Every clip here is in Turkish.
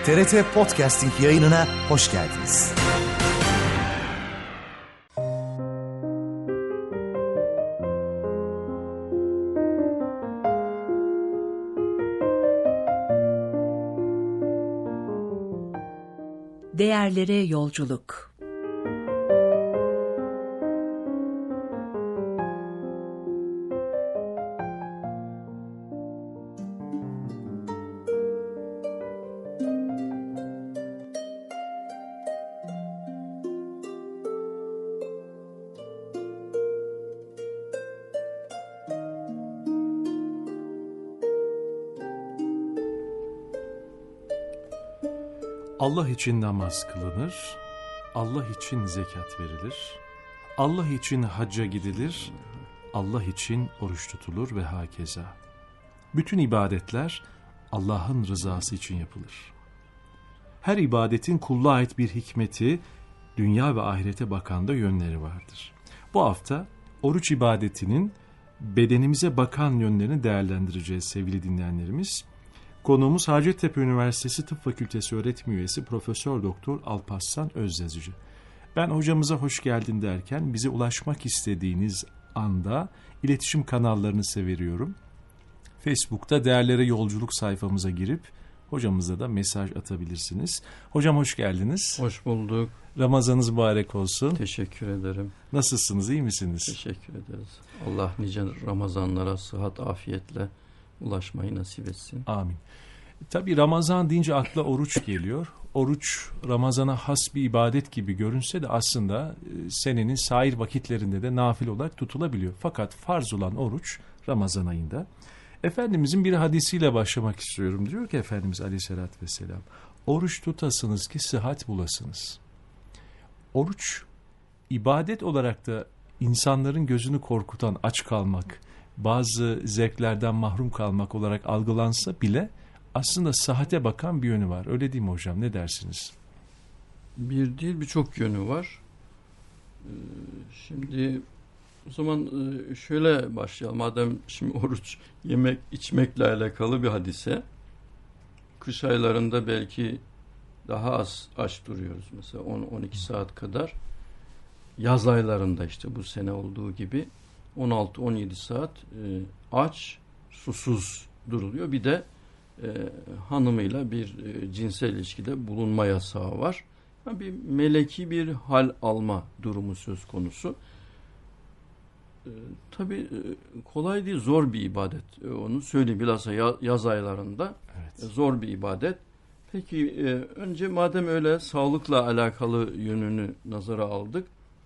TRT Podcasting yayınına hoş geldiniz. Değerlere yolculuk. Allah için namaz kılınır, Allah için zekat verilir, Allah için hacca gidilir, Allah için oruç tutulur ve hakeza. Bütün ibadetler Allah'ın rızası için yapılır. Her ibadetin kulluğa ait bir hikmeti, dünya ve ahirete bakan da yönleri vardır. Bu hafta oruç ibadetinin bedenimize bakan yönlerini değerlendireceğiz sevgili dinleyenlerimiz. Konuğumuz Hacettepe Üniversitesi Tıp Fakültesi öğretim üyesi Profesör Doktor Alparslan Özyazıcı. Ben hocamıza hoş geldin derken bize ulaşmak istediğiniz anda iletişim kanallarını size veriyorum. Facebook'ta Değerlere Yolculuk sayfamıza girip hocamıza da mesaj atabilirsiniz. Hocam hoş geldiniz. Hoş bulduk. Ramazanınız mübarek olsun. Teşekkür ederim. Nasılsınız, iyi misiniz? Teşekkür ederiz. Allah nice Ramazanlara sıhhat, afiyetle ulaşmayı nasip etsin. Amin. Tabii Ramazan deyince akla oruç geliyor. Oruç Ramazan'a has bir ibadet gibi görünse de aslında senenin sair vakitlerinde de nafil olarak tutulabiliyor. Fakat farz olan oruç Ramazan ayında. Efendimizin bir hadisiyle başlamak istiyorum. Diyor ki Efendimiz Aleyhisselatü Vesselam, oruç tutasınız ki sıhhat bulasınız. Oruç ibadet olarak da insanların gözünü korkutan aç kalmak, bazı zevklerden mahrum kalmak olarak algılansa bile aslında sıhhate bakan bir yönü var. Öyle değil mi hocam? Ne dersiniz? Bir değil birçok yönü var. Şimdi o zaman şöyle başlayalım. Madem şimdi oruç yemek içmekle alakalı bir hadise. Kış aylarında belki daha az aç duruyoruz. Mesela 10-12 saat kadar. Yaz aylarında işte bu sene olduğu gibi 16-17 saat aç, susuz duruluyor. Bir de hanımıyla bir cinsel ilişkide bulunma yasağı var. Yani bir meleki bir hal alma durumu söz konusu. Tabii kolay değil, zor bir ibadet. Onu söyleyeyim, bilhassa yaz aylarında evet. Zor bir ibadet. Peki önce madem öyle sağlıkla alakalı yönünü nazara aldık.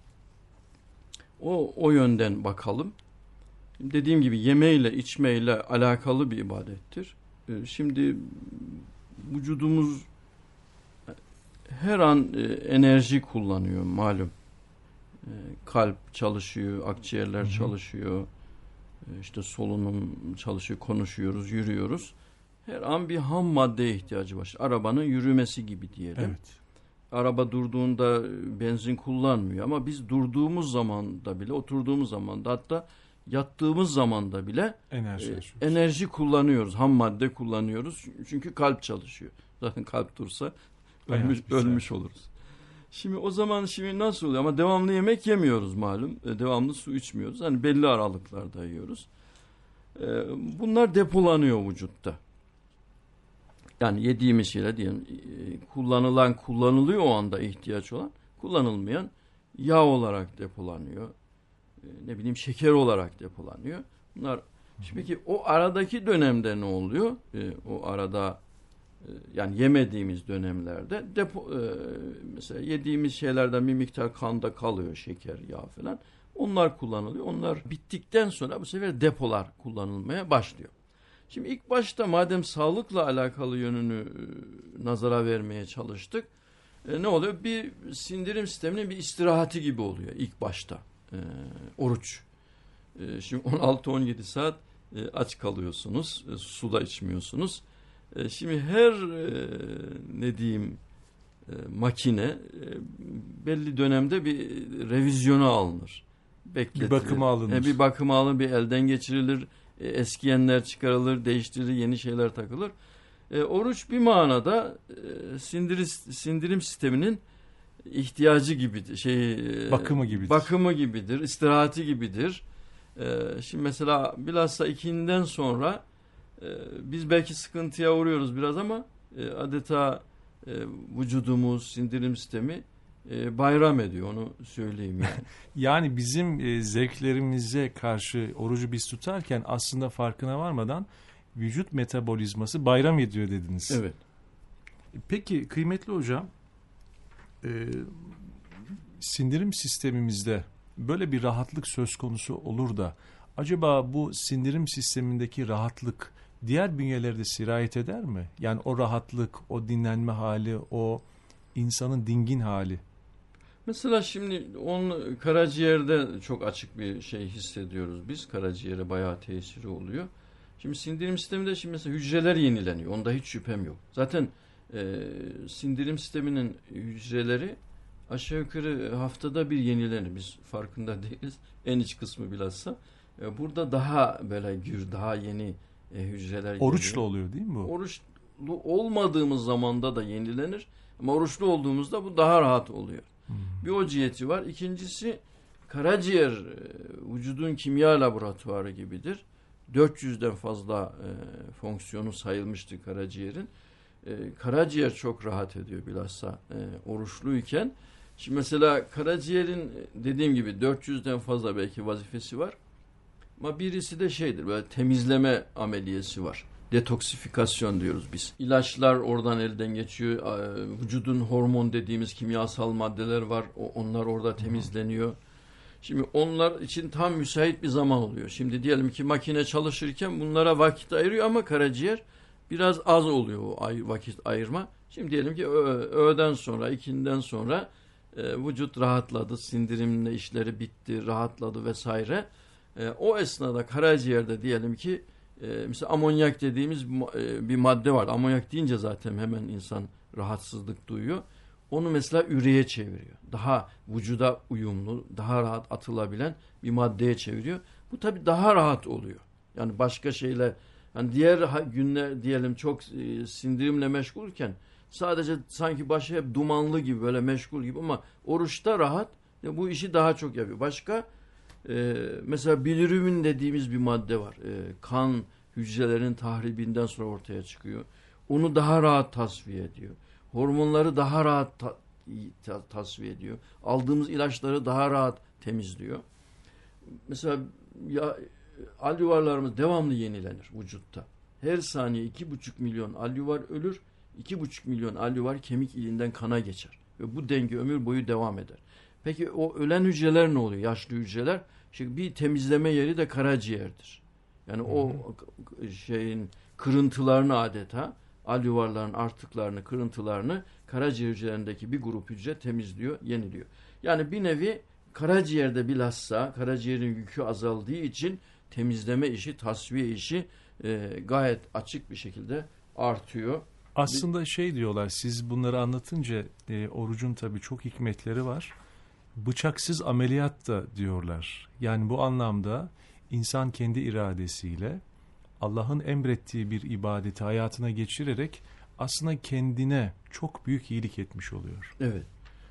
O yönden bakalım. Dediğim gibi yemeyle içmeyle alakalı bir ibadettir. Şimdi vücudumuz her an enerji kullanıyor malum. Kalp çalışıyor, akciğerler çalışıyor, işte solunum çalışıyor, konuşuyoruz, yürüyoruz. Her an bir ham maddeye ihtiyacı var. Arabanın yürümesi gibi diyelim. Evet. Araba durduğunda benzin kullanmıyor ama biz durduğumuz zamanda bile, oturduğumuz zamanda, hatta yattığımız zamanda bile enerji kullanıyoruz, ham madde kullanıyoruz. Çünkü kalp çalışıyor. Zaten kalp dursa ölmüş oluruz. Şimdi o zaman nasıl oluyor? Ama devamlı yemek yemiyoruz malum. Devamlı su içmiyoruz. Hani belli aralıklarda yiyoruz. Bunlar depolanıyor vücutta. Yani yediğimiz şeyler diyelim kullanılıyor o anda ihtiyaç olan, kullanılmayan yağ olarak depolanıyor. Şeker olarak depolanıyor. Bunlar peki o aradaki dönemde ne oluyor? O arada yani yemediğimiz dönemlerde mesela yediğimiz şeylerden bir miktar kanda kalıyor, şeker, yağ falan. Onlar kullanılıyor. Onlar bittikten sonra bu sefer depolar kullanılmaya başlıyor. Şimdi ilk başta madem sağlıkla alakalı yönünü nazara vermeye çalıştık, ne oluyor? Bir sindirim sisteminin bir istirahati gibi oluyor ilk başta. Oruç. Şimdi 16-17 saat aç kalıyorsunuz, su da içmiyorsunuz. Şimdi her makine belli dönemde bir revizyona alınır. Bekletilir. Bir bakıma alınır. Bir bakıma alınır, bir elden geçirilir. Eskiyenler çıkarılır, değiştirilir, yeni şeyler takılır. Oruç bir manada sindirim sisteminin ihtiyacı gibidir. Bakımı gibidir, istirahati gibidir. Şimdi mesela bilhassa ikinden sonra biz belki sıkıntıya uğruyoruz biraz ama adeta vücudumuz, sindirim sistemi bayram ediyor, onu söyleyeyim yani. Yani bizim zevklerimize karşı orucu biz tutarken aslında farkına varmadan vücut metabolizması bayram ediyor dediniz. Evet. Peki kıymetli hocam, sindirim sistemimizde böyle bir rahatlık söz konusu olur da acaba bu sindirim sistemindeki rahatlık diğer bünyelere de sirayet eder mi? Yani o rahatlık, o dinlenme hali, o insanın dingin hali. Mesela şimdi karaciğerde çok açık bir şey hissediyoruz biz. Karaciğere bayağı tesiri oluyor. Şimdi sindirim sisteminde şimdi mesela hücreler yenileniyor. Onda hiç şüphem yok. Zaten sindirim sisteminin hücreleri aşağı yukarı haftada bir yenilenir. Biz farkında değiliz. En iç kısmı bilhassa. Burada daha böyle daha yeni hücreler Oruçlu geliyor. oluyor değil mi bu? Oruçlu olmadığımız zamanda da yenilenir. Ama oruçlu olduğumuzda bu daha rahat oluyor. Bir o ciheti var. İkincisi karaciğer vücudun kimya laboratuvarı gibidir. 400'den fazla fonksiyonu sayılmıştı karaciğerin. Karaciğer çok rahat ediyor bilhassa oruçluyken. Şimdi mesela karaciğerin dediğim gibi 400'den fazla belki vazifesi var. Ama birisi de şeydir, böyle temizleme ameliyesi var. Detoksifikasyon diyoruz biz. İlaçlar oradan elden geçiyor. Vücudun hormon dediğimiz kimyasal maddeler var. Onlar orada temizleniyor. Şimdi onlar için tam müsait bir zaman oluyor. Şimdi diyelim ki makine çalışırken bunlara vakit ayırıyor ama karaciğer biraz az oluyor o vakit ayırma. Şimdi diyelim ki öğleden sonra, ikinden sonra vücut rahatladı, sindirimle işleri bitti, rahatladı vesaire. O esnada karaciğerde diyelim ki mesela amonyak dediğimiz bir madde var. Amonyak deyince zaten hemen insan rahatsızlık duyuyor. Onu mesela üreye çeviriyor. Daha vücuda uyumlu, daha rahat atılabilen bir maddeye çeviriyor. Bu tabii daha rahat oluyor. Yani başka şeyler, yani diğer günler diyelim çok sindirimle meşgulken sadece sanki başı hep dumanlı gibi böyle meşgul gibi ama oruçta rahat bu işi daha çok yapıyor. Başka mesela bilirubin dediğimiz bir madde var. Kan hücrelerinin tahribinden sonra ortaya çıkıyor. Onu daha rahat tasfiye ediyor. Hormonları daha rahat tasfiye ediyor. Aldığımız ilaçları daha rahat temizliyor. Mesela alüvarlarımız devamlı yenilenir vücutta. Her saniye 2,5 milyon alüvar ölür. 2,5 milyon alüvar kemik iliğinden kana geçer. Ve bu denge ömür boyu devam eder. Peki o ölen hücreler ne oluyor? Yaşlı hücreler. Şimdi bir temizleme yeri de karaciğerdir. Yani o şeyin kırıntılarını adeta alüvarların artıklarını, kırıntılarını karaciğer hücrelerindeki bir grup hücre temizliyor, yeniliyor. Yani bir nevi karaciğerde bilhassa karaciğerin yükü azaldığı için temizleme işi, tasfiye işi gayet açık bir şekilde artıyor. Aslında diyorlar, siz bunları anlatınca orucun tabii çok hikmetleri var. Bıçaksız ameliyat da diyorlar. Yani bu anlamda insan kendi iradesiyle Allah'ın emrettiği bir ibadeti hayatına geçirerek aslında kendine çok büyük iyilik etmiş oluyor. Evet.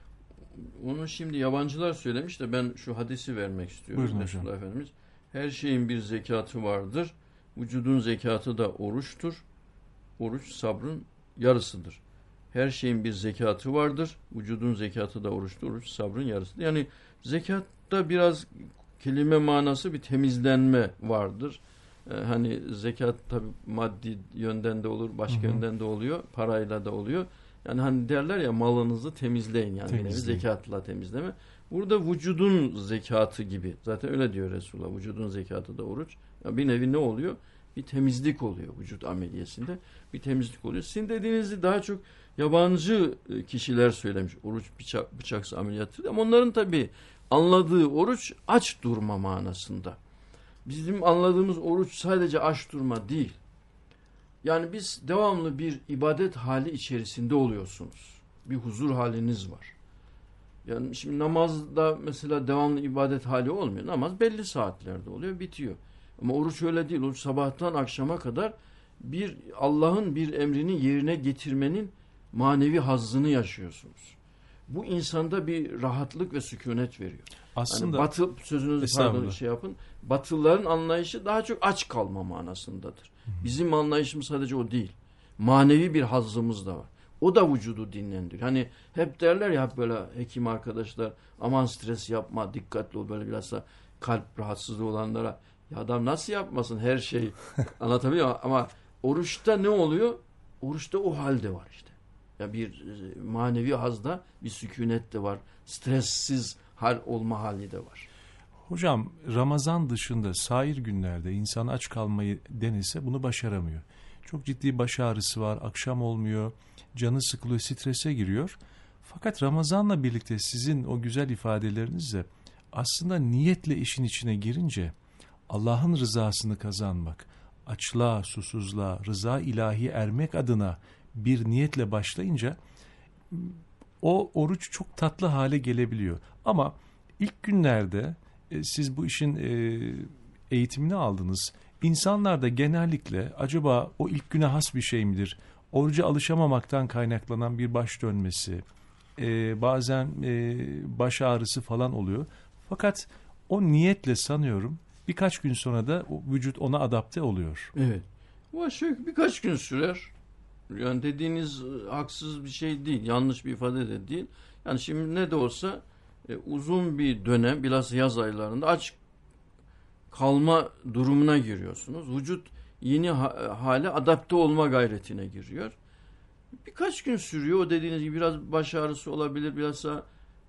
Onu şimdi yabancılar söylemiş de ben şu hadisi vermek istiyorum. Buyurun hocam. Resulullah Efendimiz, her şeyin bir zekatı vardır. Vücudun zekatı da oruçtur. Oruç sabrın yarısıdır. Her şeyin bir zekatı vardır. Vücudun zekatı da oruçtur. Oruç sabrın yarısıdır. Yani zekatta biraz kelime manası bir temizlenme vardır. Hani zekat tabii maddi yönden de olur, başka yönden de oluyor, parayla da oluyor. Yani hani derler ya, malınızı temizleyin, yani yine zekatla temizleme. Burada vücudun zekatı gibi. Zaten öyle diyor Resulullah. Vücudun zekatı da oruç. Yani bir nevi ne oluyor? Bir temizlik oluyor vücut ameliyesinde. Bir temizlik oluyor. Sizin dediğinizi daha çok yabancı kişiler söylemiş. Oruç bıçaksız ameliyatı. Ama onların tabii anladığı oruç aç durma manasında. Bizim anladığımız oruç sadece aç durma değil. Yani biz devamlı bir ibadet hali içerisinde oluyorsunuz. Bir huzur haliniz var. Yani şimdi namazda mesela devamlı ibadet hali olmuyor. Namaz belli saatlerde oluyor, bitiyor. Ama oruç öyle değil. Oruç sabahtan akşama kadar bir Allah'ın bir emrini yerine getirmenin manevi hazzını yaşıyorsunuz. Bu insanda bir rahatlık ve sükunet veriyor. Aslında Yani Batı sözünüzü pardon şey yapın. Batılıların anlayışı daha çok aç kalma manasındadır. Bizim anlayışımız sadece o değil. Manevi bir hazzımız da var. O da vücudu dinlendiriyor. Hani hep derler ya, hep böyle hekim arkadaşlar, aman stres yapma, dikkatli ol, böyle biraz da kalp rahatsızlığı olanlara, ya adam nasıl yapmasın her şey anlatabiliyor muyum? Ama oruçta ne oluyor? Oruçta o halde var işte. Ya bir manevi hazda bir sükunet de var. Stressiz hal olma hali de var. hocam, Ramazan dışında sair günlerde insan aç kalmayı denese bunu başaramıyor. Çok ciddi baş ağrısı var, akşam olmuyor, canı sıkılıyor, strese giriyor. Fakat Ramazan'la birlikte sizin o güzel ifadelerinizle aslında niyetle işin içine girince Allah'ın rızasını kazanmak, açlığa, susuzluğa, rıza ilahi ermek adına bir niyetle başlayınca o oruç çok tatlı hale gelebiliyor. Ama ilk günlerde siz bu işin eğitimini aldınız. İnsanlar da genellikle acaba o ilk güne has bir şey midir? Oruca alışamamaktan kaynaklanan bir baş dönmesi, bazen baş ağrısı falan oluyor. Fakat o niyetle sanıyorum birkaç gün sonra da o vücut ona adapte oluyor. Evet. Bu aşağı birkaç gün sürer. Yani dediğiniz haksız bir şey değil. Yanlış bir ifade de değil. Yani şimdi ne de olsa uzun bir dönem, bilhassa yaz aylarında aç kalma durumuna giriyorsunuz. Vücut yeni hale adapte olma gayretine giriyor. Birkaç gün sürüyor. O dediğiniz gibi biraz baş ağrısı olabilir. Bilhassa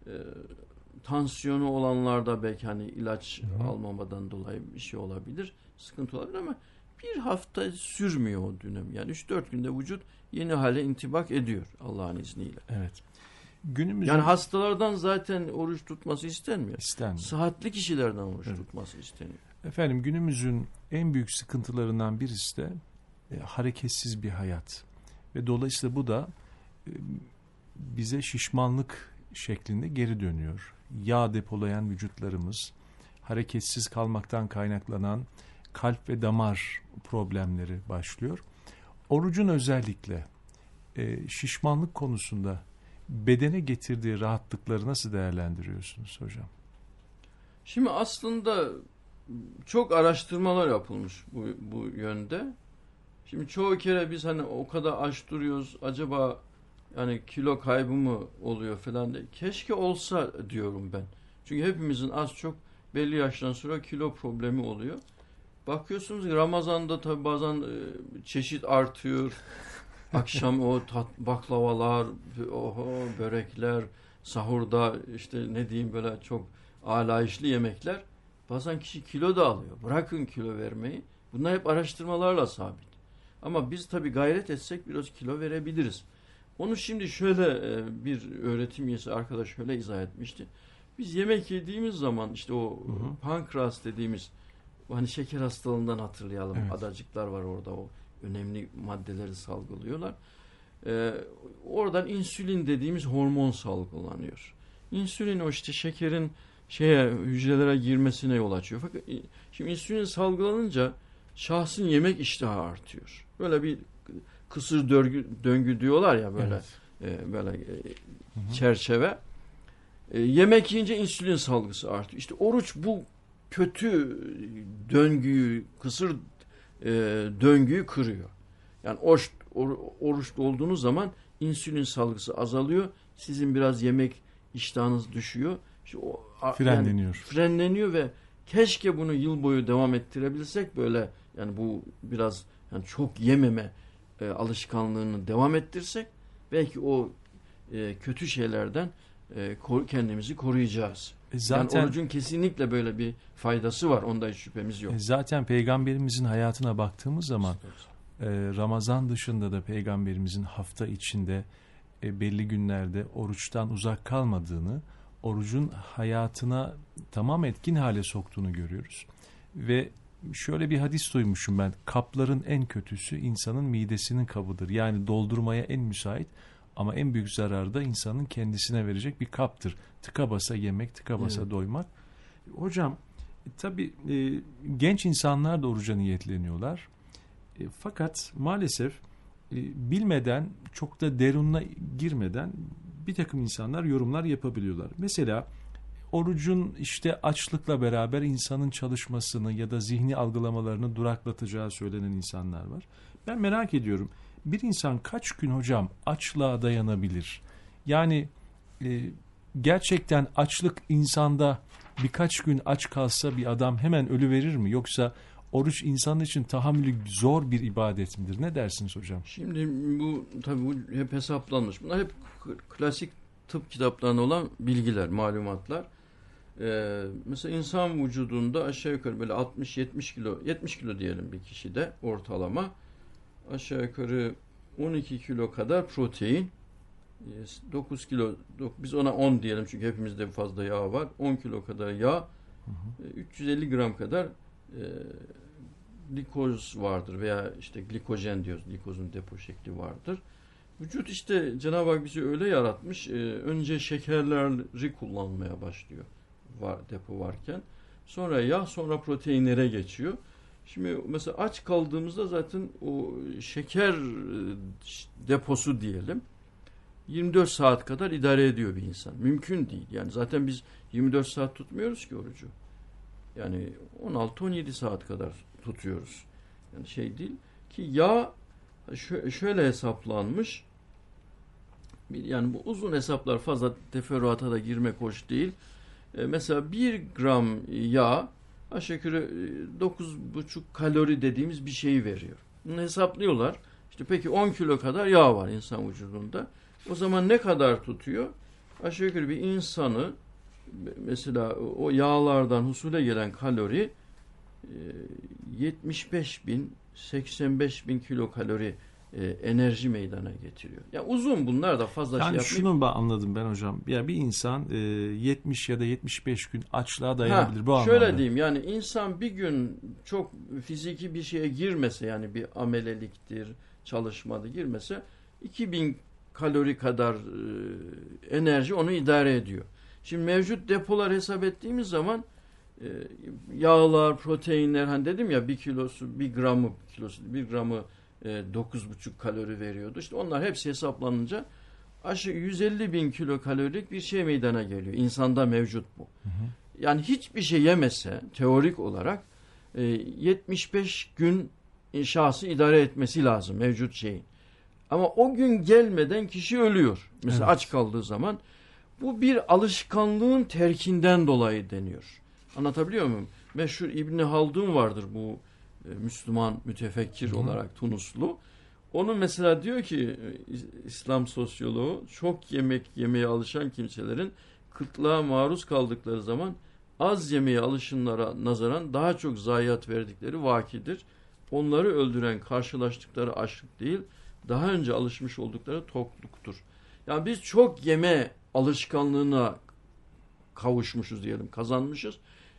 tansiyonu olanlarda belki hani ilaç almamadan dolayı bir şey olabilir. Sıkıntı olabilir ama bir hafta sürmüyor o dönem. Yani 3-4 günde vücut yeni hale intibak ediyor Allah'ın izniyle. Evet. Günümüzün... Yani hastalardan zaten oruç tutması istenmiyor. İstenmiyor. Sıhhatli kişilerden oruç tutması isteniyor. Efendim, günümüzün en büyük sıkıntılarından birisi de hareketsiz bir hayat. Ve dolayısıyla bu da bize şişmanlık şeklinde geri dönüyor. Yağ depolayan vücutlarımız, hareketsiz kalmaktan kaynaklanan kalp ve damar problemleri başlıyor. Orucun özellikle şişmanlık konusunda bedene getirdiği rahatlıkları nasıl değerlendiriyorsunuz hocam? Şimdi aslında çok araştırmalar yapılmış bu yönde. Şimdi çoğu kere biz hani o kadar aç duruyoruz, acaba yani kilo kaybı mı oluyor falan diye. Keşke olsa diyorum ben. Çünkü hepimizin az çok belli yaştan sonra kilo problemi oluyor. Bakıyorsunuz Ramazan'da tabii bazen çeşit artıyor. Akşam o baklavalar, börekler, sahurda işte ne diyeyim böyle çok alayişli yemekler. Bazen kişi kilo da alıyor. Bırakın kilo vermeyi. Bunlar hep araştırmalarla sabit. Ama biz tabii gayret etsek biraz kilo verebiliriz. Onu şimdi şöyle bir öğretim üyesi arkadaş şöyle izah etmişti. Biz yemek yediğimiz zaman işte o pankreas dediğimiz hani şeker hastalığından hatırlayalım. Evet. Adacıklar var orada, o önemli maddeleri salgılıyorlar. Oradan insülin dediğimiz hormon salgılanıyor. İnsülin o işte şekerin hücrelere girmesine yol açıyor. Fakat şimdi insülin salgılanınca şahsın yemek iştahı artıyor. Böyle bir kısır döngü diyorlar ya böyle. Evet. Böyle çerçeve. Yemek yiyince insülin salgısı artıyor. İşte oruç bu kötü döngüyü, kısır döngüyü kırıyor. Yani oruçlu olduğunuz zaman insülin salgısı azalıyor. Sizin biraz yemek iştahınız düşüyor. İşte frenleniyor. Frenleniyor ve keşke bunu yıl boyu devam ettirebilsek böyle, yani bu biraz yani çok yememe alışkanlığını devam ettirsek belki o kötü şeylerden kendimizi koruyacağız. Zaten, yani orucun kesinlikle böyle bir faydası var. Onda hiç şüphemiz yok. Zaten Peygamberimizin hayatına baktığımız zaman Ramazan dışında da Peygamberimizin hafta içinde belli günlerde oruçtan uzak kalmadığını, orucun hayatına tamam etkin hale soktuğunu görüyoruz. Ve şöyle bir hadis duymuşum ben. Kapların en kötüsü insanın midesinin kabıdır. Yani doldurmaya en müsait ama en büyük zararı da insanın kendisine verecek bir kaptır. Tıka basa yemek, tıka basa doymak. Hocam tabii genç insanlar da oruca niyetleniyorlar. Fakat maalesef bilmeden, çok da derununa girmeden bir takım insanlar yorumlar yapabiliyorlar. Mesela orucun işte açlıkla beraber insanın çalışmasını ya da zihni algılamalarını duraklatacağı söylenen insanlar var. Ben merak ediyorum, bir insan kaç gün hocam açlığa dayanabilir? Yani gerçekten açlık insanda birkaç gün aç kalsa bir adam hemen ölüverir mi? Yoksa oruç insanın için tahammülü zor bir ibadet midir? Ne dersiniz hocam? Şimdi bu tabii bu hep hesaplanmış. Bunlar hep klasik tıp kitaplarında olan bilgiler, malumatlar. Mesela insan vücudunda aşağı yukarı böyle 60-70 kilo, 70 kilo diyelim bir kişide ortalama, aşağı yukarı 12 kilo kadar protein, 9 kilo, biz ona 10 diyelim çünkü hepimizde fazla yağ var, 10 kilo kadar yağ, 350 gram kadar glikoz vardır veya işte glikojen diyoruz, glikozun depo şekli vardır. Vücut işte Cenab-ı Hak bizi öyle yaratmış, önce şekerleri kullanmaya başlıyor depo varken, sonra yağ, sonra proteinlere geçiyor. Şimdi mesela aç kaldığımızda zaten o şeker deposu diyelim 24 saat kadar idare ediyor bir insan. Mümkün değil. Yani zaten biz 24 saat tutmuyoruz ki orucu. Yani 16-17 saat kadar tutuyoruz. Yani şey değil ki yağ şöyle hesaplanmış. Yani bu uzun hesaplar, fazla teferruata da girmek hoş değil. Mesela 1 gram yağ aşağı yukarı 9,5 kalori dediğimiz bir şeyi veriyor. Bunu hesaplıyorlar. İşte peki 10 kilo kadar yağ var insan vücudunda. O zaman ne kadar tutuyor? Aşağı yukarı bir insanı mesela o yağlardan husule gelen kalori 75.000-85.000 kilokalori enerji meydana getiriyor. Yani uzun, bunlar da fazla yani şey yapmayın. Şunu anladım ben hocam. Ya bir insan 70 ya da 75 gün açlığa dayanabilir bu anlamda. Şöyle diyeyim, yani insan bir gün çok fiziki bir şeye girmese, yani bir ameleliktir, çalışmadı girmese 2000 kalori kadar enerji onu idare ediyor. Şimdi mevcut depolar hesap ettiğimiz zaman yağlar, proteinler, hani dedim ya 1 gramı 9,5 kalori veriyordu. İşte onlar hepsi hesaplanınca aşağı 150.000 kilokalorilik bir şey meydana geliyor. İnsanda mevcut bu. Yani hiçbir şey yemese teorik olarak 75 gün şahsı idare etmesi lazım mevcut şeyin. Ama o gün gelmeden kişi ölüyor. Mesela aç kaldığı zaman. Bu bir alışkanlığın terkinden dolayı deniyor. Anlatabiliyor muyum? Meşhur İbni Haldun vardır, bu Müslüman mütefekkir olarak Tunuslu. Onun mesela diyor ki İslam sosyoloğu, çok yemek yemeye alışan kimselerin kıtlığa maruz kaldıkları zaman az yemeye alışınlara nazaran daha çok zayiat verdikleri vakidir. Onları öldüren karşılaştıkları açlık değil, daha önce alışmış oldukları tokluktur. Yani biz çok yeme alışkanlığına kavuşmuşuz diyelim, kazanmışız.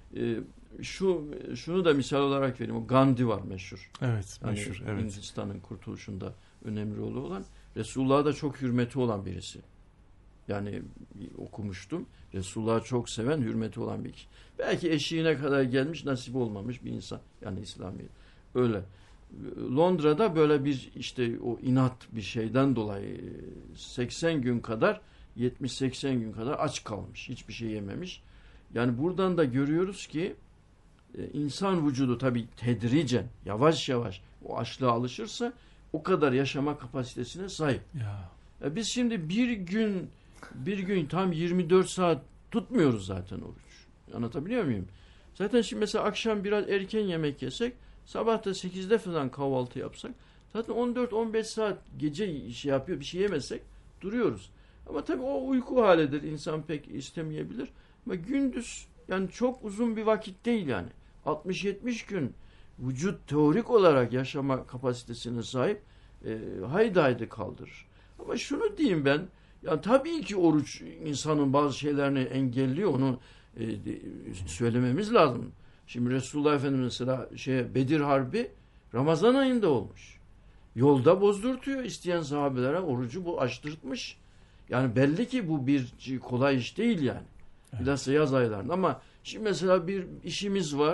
Şunu da misal olarak vereyim. O Gandhi var meşhur. Evet, meşhur. Yani evet. Hindistan'ın kurtuluşunda önemli rolü olan, Resulullah'a da çok hürmeti olan birisi. Yani okumuştum. Resulullah'ı çok seven, hürmeti olan bir kişi. Belki eşiğine kadar gelmiş, nasip olmamış bir insan. Yani İslamiyet. Öyle. Londra'da böyle bir işte o inat bir şeyden dolayı 80 gün kadar, 70-80 gün kadar aç kalmış. Hiçbir şey yememiş. Yani buradan da görüyoruz ki insan vücudu tabii tedricen, yavaş yavaş o açlığa alışırsa o kadar yaşama kapasitesine sahip. Ya. Biz şimdi bir gün tam 24 saat tutmuyoruz zaten oruç. Anlatabiliyor muyum? Zaten şimdi mesela akşam biraz erken yemek yesek, sabah da 8'de falan kahvaltı yapsak, zaten 14-15 saat gece şey yapıyor, bir şey yemesek duruyoruz. Ama tabii o uyku halidir. İnsan pek istemeyebilir. Ama gündüz, yani çok uzun bir vakit değil yani. 60-70 gün vücut teorik olarak yaşama kapasitesine sahip, haydi kaldırır. Ama şunu diyeyim ben, yani tabii ki oruç insanın bazı şeylerini engelliyor, onu söylememiz lazım. Şimdi Resulullah Efendimiz mesela Bedir Harbi Ramazan ayında olmuş. Yolda bozdurtuyor isteyen sahabelere, orucu bu açtırtmış. Yani belli ki bu bir kolay iş değil yani. Evet. Bilhassa yaz aylarında. Ama şimdi mesela bir işimiz var.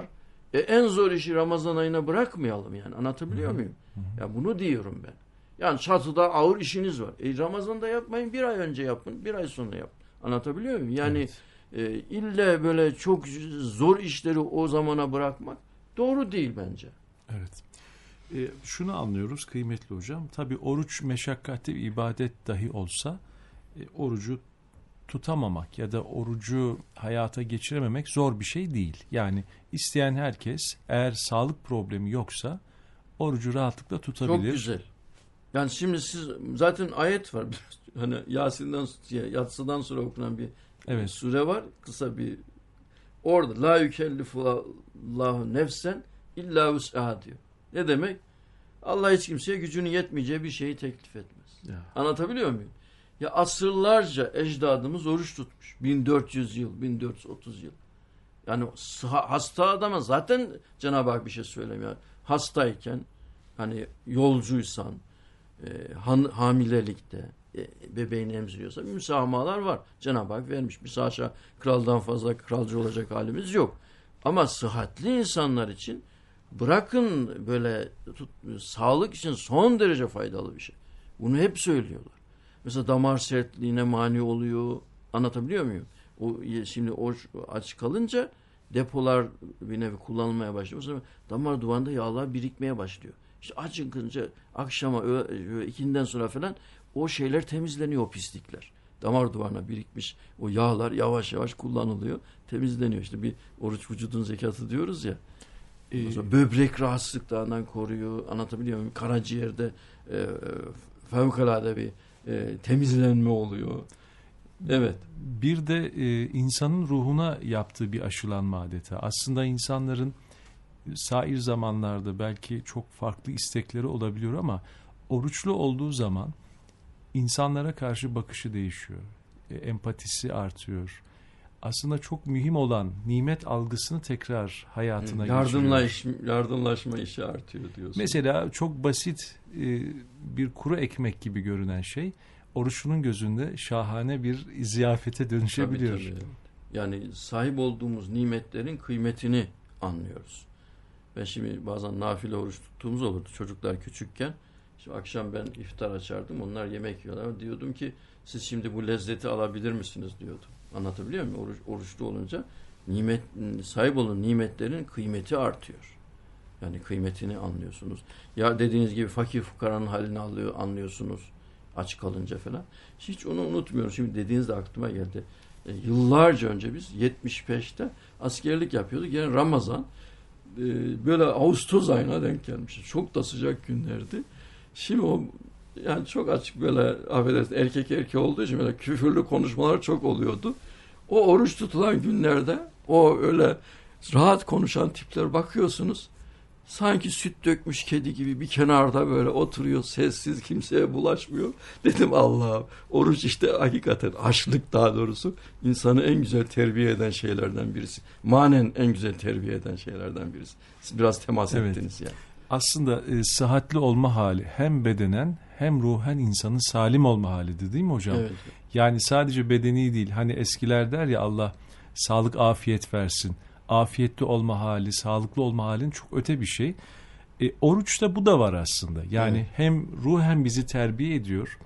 En zor işi Ramazan ayına bırakmayalım yani. Anlatabiliyor muyum? Ya bunu diyorum ben. Yani çatıda ağır işiniz var. Ramazan'da yapmayın, bir ay önce yapın, bir ay sonra yapın. Anlatabiliyor muyum? Yani ille böyle çok zor işleri o zamana bırakmak doğru değil bence. Evet. Şunu anlıyoruz kıymetli hocam. Tabii oruç meşakkatli bir ibadet dahi olsa orucu tutamamak ya da orucu hayata geçirememek zor bir şey değil. Yani isteyen herkes eğer sağlık problemi yoksa orucu rahatlıkla tutabilir. Çok güzel. Yani şimdi siz zaten ayet var. Hani Yasin'den, yatsıdan sonra okunan bir sure var. Kısa bir orada la yükellifullahu nefsen illa vus'aha diyor. Ne demek? Allah hiç kimseye gücünün yetmeyeceği bir şeyi teklif etmez. Ya. Anlatabiliyor muyum? Ya asırlarca ecdadımız oruç tutmuş. 1400 yıl, 1430 yıl. Yani hasta adama zaten Cenab-ı Hak bir şey söylemiyor. Hastayken, hani yolcuysan, hamilelikte, bebeğini emziriyorsa müsamahalar var. Cenab-ı Hak vermiş. Biz haşa kraldan fazla kralcı olacak halimiz yok. Ama sıhhatli insanlar için bırakın böyle sağlık için son derece faydalı bir şey. Bunu hep söylüyorlar. Mesela damar sertliğine mani oluyor. Anlatabiliyor muyum? Şimdi aç kalınca depolar bir nevi kullanılmaya başlıyor. O zaman damar duvarında yağlar birikmeye başlıyor. İşte acıkınca akşama ikinden sonra falan o şeyler temizleniyor, o pislikler. Damar duvarına birikmiş o yağlar yavaş yavaş kullanılıyor, temizleniyor. İşte bir oruç vücudun zekatı diyoruz ya. Böbrek rahatsızlıklarından koruyor. Anlatabiliyor muyum? Karaciğerde fevkalade bir temizlenme oluyor. Evet. Bir de insanın ruhuna yaptığı bir aşılanma adeta. Aslında insanların sair zamanlarda belki çok farklı istekleri olabiliyor ama oruçlu olduğu zaman insanlara karşı bakışı değişiyor. Empatisi artıyor. Aslında çok mühim olan nimet algısını tekrar hayatına geçiriyor. Yardımlaşma işi artıyor diyorsun. Mesela çok basit bir kuru ekmek gibi görünen şey oruçlunun gözünde şahane bir ziyafete dönüşebiliyor. Tabii. Yani sahip olduğumuz nimetlerin kıymetini anlıyoruz. Ben şimdi bazen nafile oruç tuttuğumuz olurdu çocuklar küçükken. Şimdi akşam ben iftar açardım. Onlar yemek yiyorlar. Diyordum ki siz şimdi bu lezzeti alabilir misiniz diyordum. Anlatabiliyor muyum? Oruçlu olunca sahip olun nimetlerin kıymeti artıyor. Yani kıymetini anlıyorsunuz. Ya dediğiniz gibi fakir fukaranın halini anlıyorsunuz. Aç kalınca falan. Hiç onu unutmuyorum. Şimdi dediğiniz de aklıma geldi. Yıllarca önce biz 75'te askerlik yapıyorduk. Yani Ramazan böyle Ağustos ayına denk gelmiş. Çok da sıcak günlerdi. Şimdi o yani çok açık böyle affedersin erkek olduğu için böyle küfürlü konuşmalar çok oluyordu. O oruç tutulan günlerde o öyle rahat konuşan tipler bakıyorsunuz. Sanki süt dökmüş kedi gibi bir kenarda böyle oturuyor sessiz kimseye bulaşmıyor. Dedim Allah'ım oruç işte hakikaten açlık daha doğrusu insanı en güzel terbiye eden şeylerden birisi. Manen en güzel terbiye eden şeylerden birisi. Siz biraz temas ettiniz yani. Aslında sıhhatli olma hali hem bedenen hem ruhen insanın salim olma halidir değil mi hocam? Evet. Yani sadece bedeni değil hani eskiler der ya Allah sağlık afiyet versin. Afiyetli olma hali, sağlıklı olma halinin çok öte bir şey. Oruçta bu da var aslında. Yani hem ruhen bizi terbiye ediyor.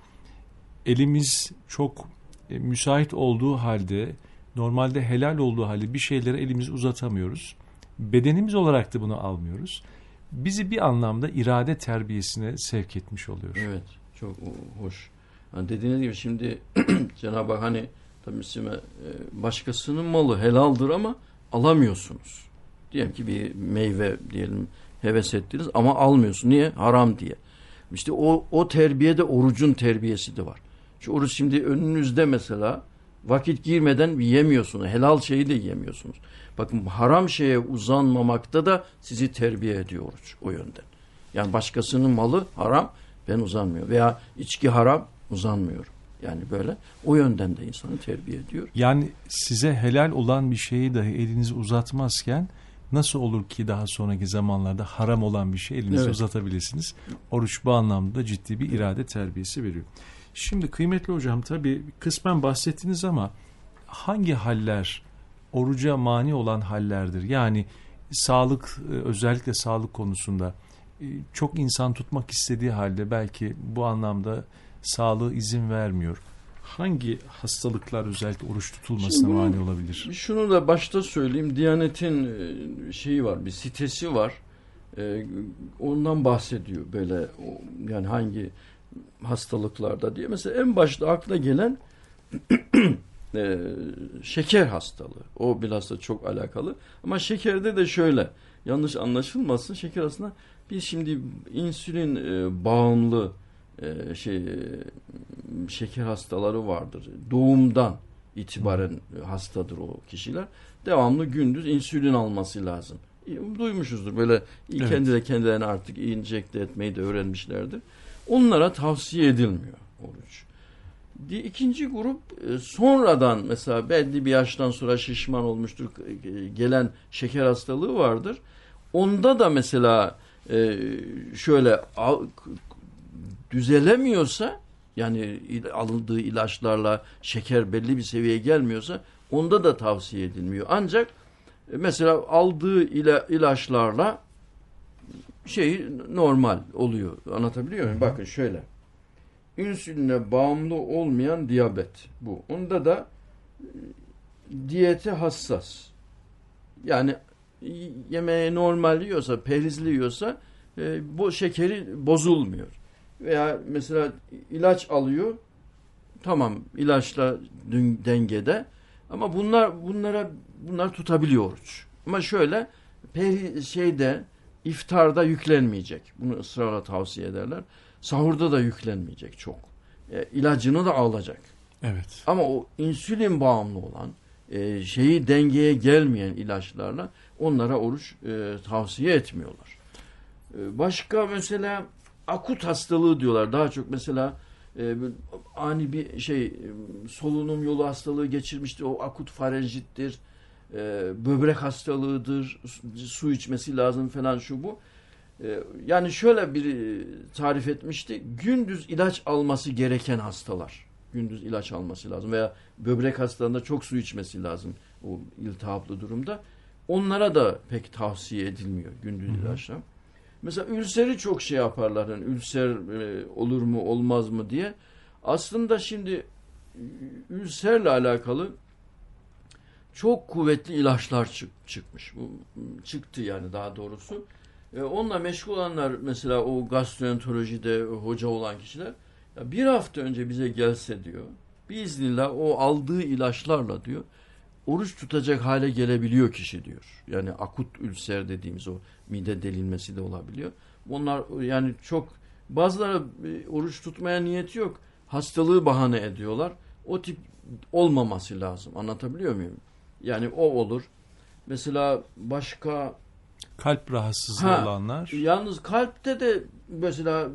Elimiz çok müsait olduğu halde, normalde helal olduğu halde bir şeylere elimizi uzatamıyoruz. Bedenimiz olarak da bunu almıyoruz. Bizi bir anlamda irade terbiyesine sevk etmiş oluyor. Evet, çok hoş. Yani dediğiniz gibi şimdi Cenab-ı Hak hani tabii başkasının malı helaldir ama alamıyorsunuz. Diyelim ki bir meyve diyelim heves ettiniz ama almıyorsun. Niye? Haram diye. İşte o terbiyede orucun terbiyesi de var. Şu oruç şimdi önünüzde mesela vakit girmeden yemiyorsunuz. Helal şeyi de yemiyorsunuz. Bakın haram şeye uzanmamakta da sizi terbiye ediyor oruç o yönden. Yani başkasının malı haram ben uzanmıyorum. Veya içki haram uzanmıyorum. Yani böyle o yönden de insanı terbiye ediyor. Yani size helal olan bir şeyi dahi elinizi uzatmazken nasıl olur ki daha sonraki zamanlarda haram olan bir şey elinizi uzatabilirsiniz. Oruç bu anlamda ciddi bir irade terbiyesi veriyor. Şimdi kıymetli hocam tabii kısmen bahsettiniz ama hangi haller oruca mani olan hallerdir? Yani sağlık, özellikle sağlık konusunda çok insan tutmak istediği halde belki bu anlamda sağlığı izin vermiyor. Hangi hastalıklar özellikle oruç tutulmasına mani olabilir? Şunu da başta söyleyeyim. Diyanet'in şeyi var, bir sitesi var. Ondan bahsediyor böyle, yani hangi hastalıklarda diye. Mesela en başta akla gelen şeker hastalığı. O bilhassa çok alakalı. Ama şekerde de şöyle, yanlış anlaşılmasın, şeker aslında biz şimdi insülin bağımlı şeker hastaları vardır. Doğumdan itibaren hastadır o kişiler. Devamlı gündüz insülin alması lazım. Duymuşuzdur böyle, evet. Kendilerine artık enjekte etmeyi de öğrenmişlerdir. Onlara tavsiye edilmiyor oruç. İkinci grup sonradan, mesela belli bir yaştan sonra şişman olmuştur, gelen şeker hastalığı vardır. Onda da mesela şöyle düzelemiyorsa, yani alındığı ilaçlarla şeker belli bir seviyeye gelmiyorsa onda da tavsiye edilmiyor. Ancak mesela aldığı ilaçlarla normal oluyor. Anlatabiliyor muyum? Bakın şöyle. İnsüline bağımlı olmayan diyabet bu. Onda da diyete hassas. Yani yemeği normal yiyorsa, perhizli yiyorsa bu şekeri bozulmuyor. Veya mesela ilaç alıyor. Tamam, ilaçla dengede. Ama bunlar tutabiliyor oruç. Ama şöyle iftarda yüklenmeyecek. Bunu ısrarla tavsiye ederler. Sahurda da yüklenmeyecek çok. İlacını da alacak. Evet. Ama o insülin bağımlı olan, dengeye gelmeyen ilaçlarla onlara oruç tavsiye etmiyorlar. Başka mesela akut hastalığı diyorlar. Daha çok mesela ani bir solunum yolu hastalığı geçirmiştir. O akut farenjittir. Böbrek hastalığıdır. Su içmesi lazım falan, şu bu. Yani şöyle bir tarif etmişti. Gündüz ilaç alması gereken hastalar. Gündüz ilaç alması lazım. Veya böbrek hastalığında çok su içmesi lazım. O iltihaplı durumda. Onlara da pek tavsiye edilmiyor gündüz ilaçlar. Mesela ülseri çok yaparlar. Yani ülser olur mu olmaz mı diye. Aslında şimdi ülserle alakalı çok kuvvetli ilaçlar çıkmış. Çıktı yani, daha doğrusu. Onunla meşgul olanlar, mesela o gastroenterolojide hoca olan kişiler, bir hafta önce bize gelse diyor, biiznillah o aldığı ilaçlarla diyor oruç tutacak hale gelebiliyor kişi diyor. Yani akut ülser dediğimiz o mide delinmesi de olabiliyor. Onlar yani bazıları oruç tutmaya niyeti yok. Hastalığı bahane ediyorlar. O tip olmaması lazım. Anlatabiliyor muyum? Yani o olur. Mesela başka kalp rahatsızlığı olanlar. Yalnız kalpte de mesela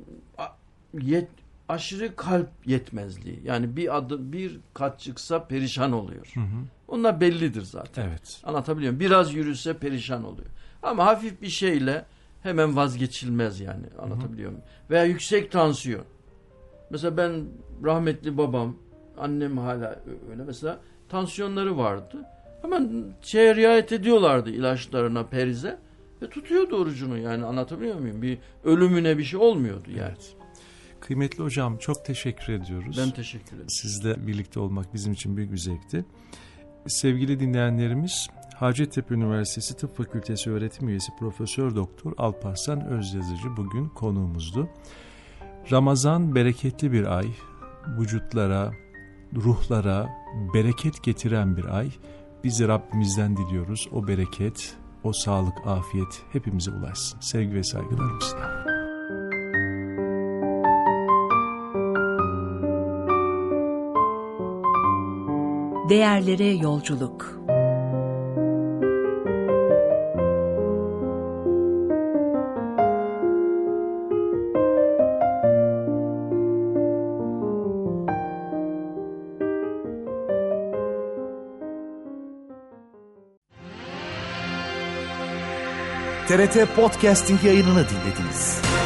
aşırı kalp yetmezliği. Yani bir kat çıksa perişan oluyor. Hı hı. Onlar bellidir zaten. Evet. Anlatabiliyor muyum? Biraz yürüse perişan oluyor. Ama hafif bir şeyle hemen vazgeçilmez yani. Anlatabiliyor muyum? Veya yüksek tansiyon. Mesela ben, rahmetli babam, annem hala öyle, mesela tansiyonları vardı. Hemen riayet ediyorlardı ilaçlarına, perize, ve tutuyordu orucunu, yani anlatabiliyor muyum? Bir ölümüne bir şey olmuyordu yani. Evet. Kıymetli hocam, çok teşekkür ediyoruz. Ben teşekkür ederim. Sizle birlikte olmak bizim için büyük bir zevkti. Sevgili dinleyenlerimiz, Hacettepe Üniversitesi Tıp Fakültesi öğretim üyesi Profesör Doktor Alparslan Özyazıcı bugün konuğumuzdu. Ramazan bereketli bir ay, vücutlara, ruhlara bereket getiren bir ay. Biz de Rabbimizden diliyoruz o bereket, o sağlık, afiyet hepimize ulaşsın. Sevgi ve saygılarımızla. Değerlere yolculuk. TRT Podcasting yayınını dinlediniz.